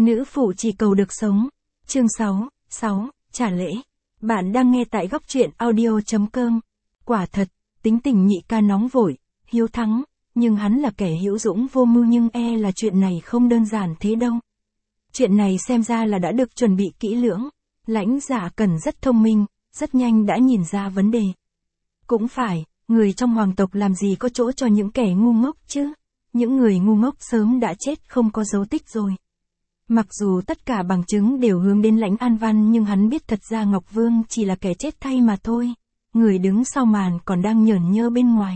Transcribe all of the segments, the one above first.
Nữ phụ chỉ cầu được sống. Chương 6, trả lễ. Bạn đang nghe tại góc truyện audio.com. Quả thật, tính tình nhị ca nóng vội, hiếu thắng, nhưng hắn là kẻ hữu dũng vô mưu, nhưng là chuyện này không đơn giản thế đâu. Chuyện này xem ra là đã được chuẩn bị kỹ lưỡng. Lãnh Dạ Cẩn rất thông minh, rất nhanh đã nhìn ra vấn đề. Cũng phải, người trong hoàng tộc làm gì có chỗ cho những kẻ ngu ngốc chứ. Những người ngu ngốc sớm đã chết không có dấu tích rồi. Mặc dù tất cả bằng chứng đều hướng đến Lãnh An Văn, nhưng hắn biết thật ra Ngọc Vương chỉ là kẻ chết thay mà thôi. Người đứng sau màn còn đang nhởn nhơ bên ngoài.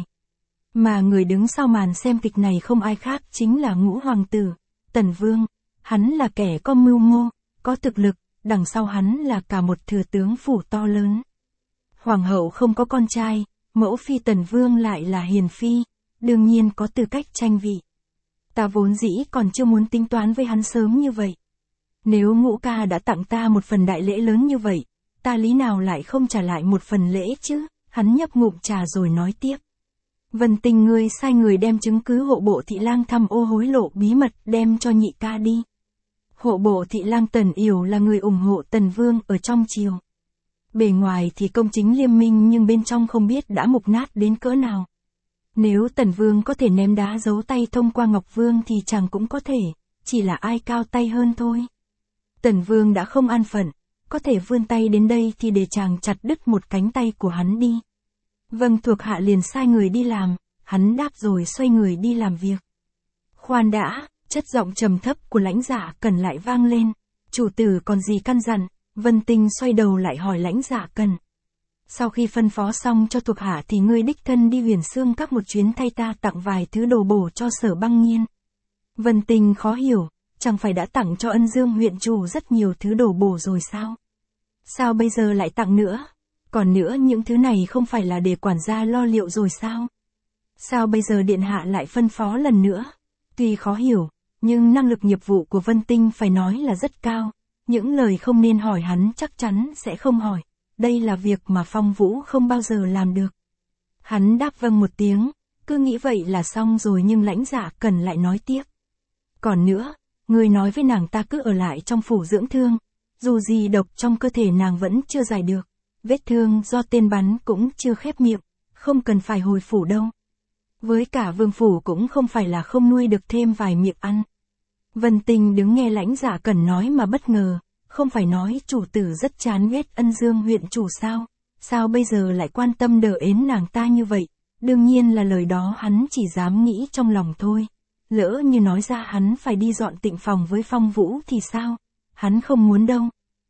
Mà người đứng sau màn xem kịch này không ai khác chính là Ngũ Hoàng tử, Tần Vương. Hắn là kẻ có mưu mô, có thực lực, đằng sau hắn là cả một thừa tướng phủ to lớn. Hoàng hậu không có con trai, mẫu phi Tần Vương lại là hiền phi, đương nhiên có tư cách tranh vị. Ta vốn dĩ còn chưa muốn tính toán với hắn sớm như vậy. Nếu Ngũ ca đã tặng ta một phần đại lễ lớn như vậy, ta lý nào lại không trả lại một phần lễ chứ? Hắn nhấp ngụm trà rồi nói tiếp. Vân Tình, ngươi sai người đem chứng cứ hộ bộ thị lang tham ô hối lộ bí mật đem cho nhị ca đi. Hộ bộ thị lang Tần Yểu là người ủng hộ Tần Vương ở trong triều. Bề ngoài thì công chính liêm minh, nhưng bên trong không biết đã mục nát đến cỡ nào. Nếu Tần Vương có thể ném đá giấu tay thông qua Ngọc Vương thì chàng cũng có thể, chỉ là ai cao tay hơn thôi. Tần Vương đã không an phận, có thể vươn tay đến đây thì để chàng chặt đứt một cánh tay của hắn đi. Vâng, thuộc hạ liền sai người đi làm. Hắn đáp rồi xoay người đi làm việc. Khoan đã, chất giọng trầm thấp của Lãnh Dạ Cẩn lại vang lên. Chủ tử còn gì căn dặn? Vân Tình xoay đầu lại hỏi Lãnh Dạ Cẩn. Sau khi phân phó xong cho thuộc hạ thì ngươi đích thân đi Huyền Xương Các một chuyến thay ta tặng vài thứ đồ bổ cho Sở Băng Nhiên. Vân Tình khó hiểu, chẳng phải đã tặng cho Ân Dương huyện chủ rất nhiều thứ đồ bổ rồi sao? Sao bây giờ lại tặng nữa? Còn nữa, những thứ này không phải là để quản gia lo liệu rồi sao? Sao bây giờ điện hạ lại phân phó lần nữa? Tuy khó hiểu, nhưng năng lực nghiệp vụ của Vân Tinh phải nói là rất cao. Những lời không nên hỏi hắn chắc chắn sẽ không hỏi. Đây là việc mà Phong Vũ không bao giờ làm được. Hắn đáp vâng một tiếng, cứ nghĩ vậy là xong rồi, nhưng Lãnh Dạ Cẩn lại nói tiếp. Còn nữa, người nói với nàng ta cứ ở lại trong phủ dưỡng thương. Dù gì độc trong cơ thể nàng vẫn chưa giải được. Vết thương do tên bắn cũng chưa khép miệng, không cần phải hồi phủ đâu. Với cả vương phủ cũng không phải là không nuôi được thêm vài miệng ăn. Vân Tình đứng nghe Lãnh Dạ Cẩn nói mà bất ngờ, không phải nói chủ tử rất chán ghét Ân Dương huyện chủ sao? Sao bây giờ lại quan tâm đờ ến nàng ta như vậy? Đương nhiên là lời đó hắn chỉ dám nghĩ trong lòng thôi. Lỡ như nói ra hắn phải đi dọn tịnh phòng với Phong Vũ thì sao? Hắn không muốn đâu.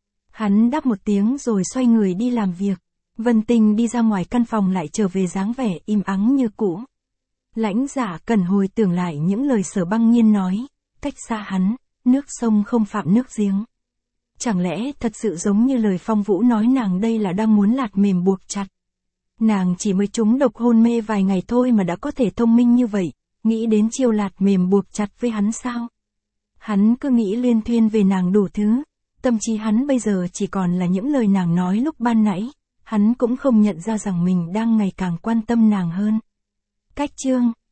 Hắn đáp một tiếng rồi xoay người đi làm việc. Vân Tình đi ra ngoài căn phòng lại trở về dáng vẻ im ắng như cũ. Lãnh Dạ Cẩn hồi tưởng lại những lời Sở Băng Nhiên nói, cách xa hắn, nước sông không phạm nước giếng. Chẳng lẽ thật sự giống như lời Phong Vũ nói, nàng đây là đang muốn lạt mềm buộc chặt. Nàng chỉ mới trúng độc hôn mê vài ngày thôi mà đã có thể thông minh như vậy, nghĩ đến chiêu lạt mềm buộc chặt với hắn sao? Hắn cứ nghĩ liên thuyên về nàng đủ thứ. Tâm trí hắn bây giờ chỉ còn là những lời nàng nói lúc ban nãy. Hắn cũng không nhận ra rằng mình đang ngày càng quan tâm nàng hơn. Cách chương